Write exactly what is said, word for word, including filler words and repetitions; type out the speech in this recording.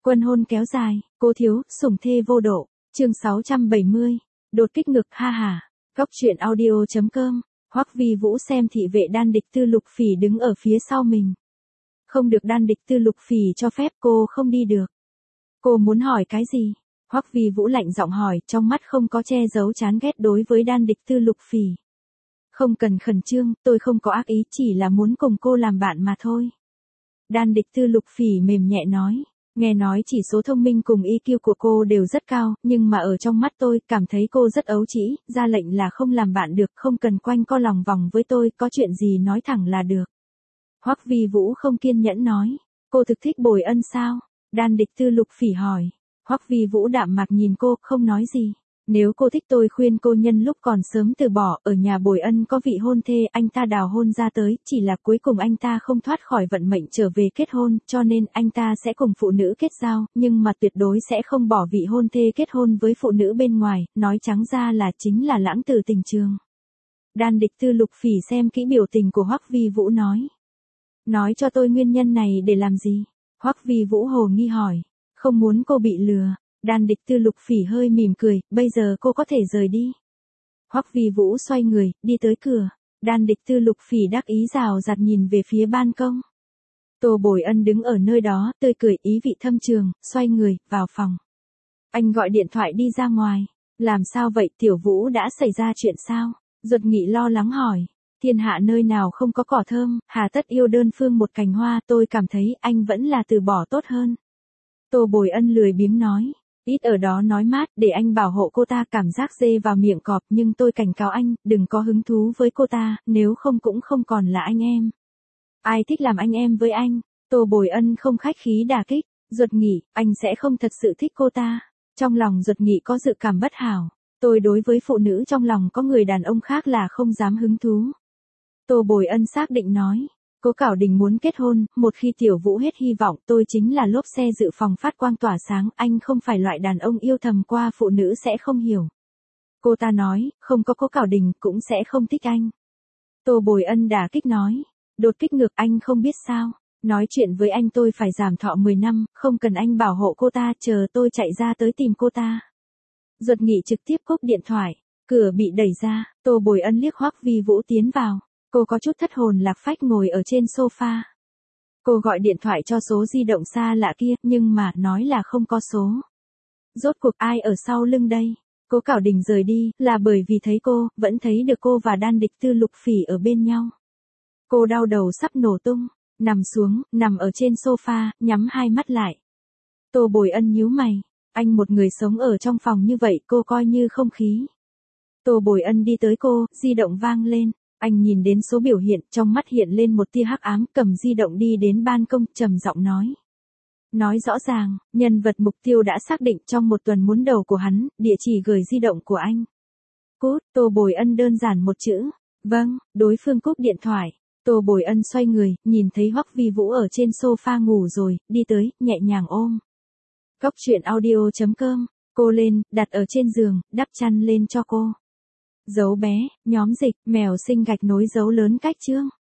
Quân hôn kéo dài, cố thiếu, sủng thê vô độ. Chương sáu trăm bảy mươi. Đột kích ngực ha hà. Góc truyện audio chấm com. Hoắc Vi Vũ xem thị vệ Đan Địch Tư Lục Phỉ đứng ở phía sau mình. Không được Đan Địch Tư Lục Phỉ cho phép, cô không đi được. Cô muốn hỏi cái gì? Hoắc Vi Vũ lạnh giọng hỏi, trong mắt không có che giấu chán ghét đối với Đan Địch Tư Lục Phỉ. Không cần khẩn trương, tôi không có ác ý, chỉ là muốn cùng cô làm bạn mà thôi. Đan Địch Tư Lục Phỉ mềm nhẹ nói. Nghe nói chỉ số thông minh cùng i kiu của cô đều rất cao, nhưng mà ở trong mắt tôi, cảm thấy cô rất ấu trĩ, ra lệnh là không làm bạn được, không cần quanh co lòng vòng với tôi, có chuyện gì nói thẳng là được. Hoắc Vi Vũ không kiên nhẫn nói, cô thực thích Bồi Ân sao? Đan Địch Tư Lục Phỉ hỏi. Hoắc Vi Vũ đạm mạc nhìn cô, không nói gì. Nếu cô thích tôi khuyên cô nhân lúc còn sớm từ bỏ, ở nhà Bồi Ân có vị hôn thê, anh ta đào hôn ra tới, chỉ là cuối cùng anh ta không thoát khỏi vận mệnh trở về kết hôn, cho nên anh ta sẽ cùng phụ nữ kết giao, nhưng mà tuyệt đối sẽ không bỏ vị hôn thê kết hôn với phụ nữ bên ngoài, nói trắng ra là chính là lãng tử tình trường. Đan Địch Tư Lục Phỉ xem kỹ biểu tình của Hoắc Vi Vũ nói. Nói cho tôi nguyên nhân này để làm gì? Hoắc Vi Vũ hồ nghi hỏi. Không muốn cô bị lừa. Đan Địch Tư Lục Phỉ hơi mỉm cười, bây giờ cô có thể rời đi. Hoắc Vi Vũ xoay người, đi tới cửa. Đan Địch Tư Lục Phỉ đắc ý rào rạt nhìn về phía ban công. Tô Bồi Ân đứng ở nơi đó, tươi cười ý vị thâm trường, xoay người, vào phòng. Anh gọi điện thoại đi ra ngoài. Làm sao vậy, Tiểu Vũ đã xảy ra chuyện sao? Duật Nghị lo lắng hỏi. Thiên hạ nơi nào không có cỏ thơm, hà tất yêu đơn phương một cành hoa, tôi cảm thấy anh vẫn là từ bỏ tốt hơn. Tô Bồi Ân lười biếng nói. Ít ở đó nói mát, để anh bảo hộ cô ta, cảm giác dê vào miệng cọp, nhưng tôi cảnh cáo anh, đừng có hứng thú với cô ta, nếu không cũng không còn là anh em. Ai thích làm anh em với anh? Tô Bồi Ân không khách khí đả kích. Duật Nghị, anh sẽ không thật sự thích cô ta. Trong lòng Duật Nghị có dự cảm bất hảo. Tôi đối với phụ nữ trong lòng có người đàn ông khác là không dám hứng thú. Tô Bồi Ân xác định nói. Cố Cảo Đình muốn kết hôn, một khi Tiểu Vũ hết hy vọng, tôi chính là lốp xe dự phòng phát quang tỏa sáng, anh không phải loại đàn ông yêu thầm qua phụ nữ sẽ không hiểu. Cô ta nói, không có Cố Cảo Đình cũng sẽ không thích anh. Tô Bồi Ân đả kích nói, đột kích ngược, anh không biết sao, nói chuyện với anh tôi phải giảm thọ mười năm, không cần anh bảo hộ cô ta, chờ tôi chạy ra tới tìm cô ta. Duật Nghị trực tiếp cúp điện thoại, cửa bị đẩy ra, Tô Bồi Ân liếc Hoắc Vi Vũ tiến vào. Cô có chút thất hồn lạc phách ngồi ở trên sofa. Cô gọi điện thoại cho số di động xa lạ kia, nhưng mà nói là không có số. Rốt cuộc ai ở sau lưng đây? Cố Cảo Đình rời đi, là bởi vì thấy cô, vẫn thấy được cô và Đan Địch Tư Lục Phỉ ở bên nhau. Cô đau đầu sắp nổ tung, nằm xuống, nằm ở trên sofa, nhắm hai mắt lại. Tô Bồi Ân nhíu mày, anh một người sống ở trong phòng như vậy, cô coi như không khí. Tô Bồi Ân đi tới cô, di động vang lên. Anh nhìn đến số biểu hiện, trong mắt hiện lên một tia hắc ám, cầm di động đi đến ban công, trầm giọng nói. Nói rõ ràng, nhân vật mục tiêu đã xác định, trong một tuần muốn đầu của hắn, địa chỉ gửi di động của anh. Cút, Tô Bồi Ân đơn giản một chữ. Vâng, đối phương cúp điện thoại. Tô Bồi Ân xoay người, nhìn thấy Hoắc Vi Vũ ở trên sofa ngủ rồi, đi tới, nhẹ nhàng ôm. Góc truyện audio chấm com, cô lên, đặt ở trên giường, đắp chăn lên cho cô. Dấu bé, nhóm dịch, mèo sinh gạch nối dấu lớn cách chương.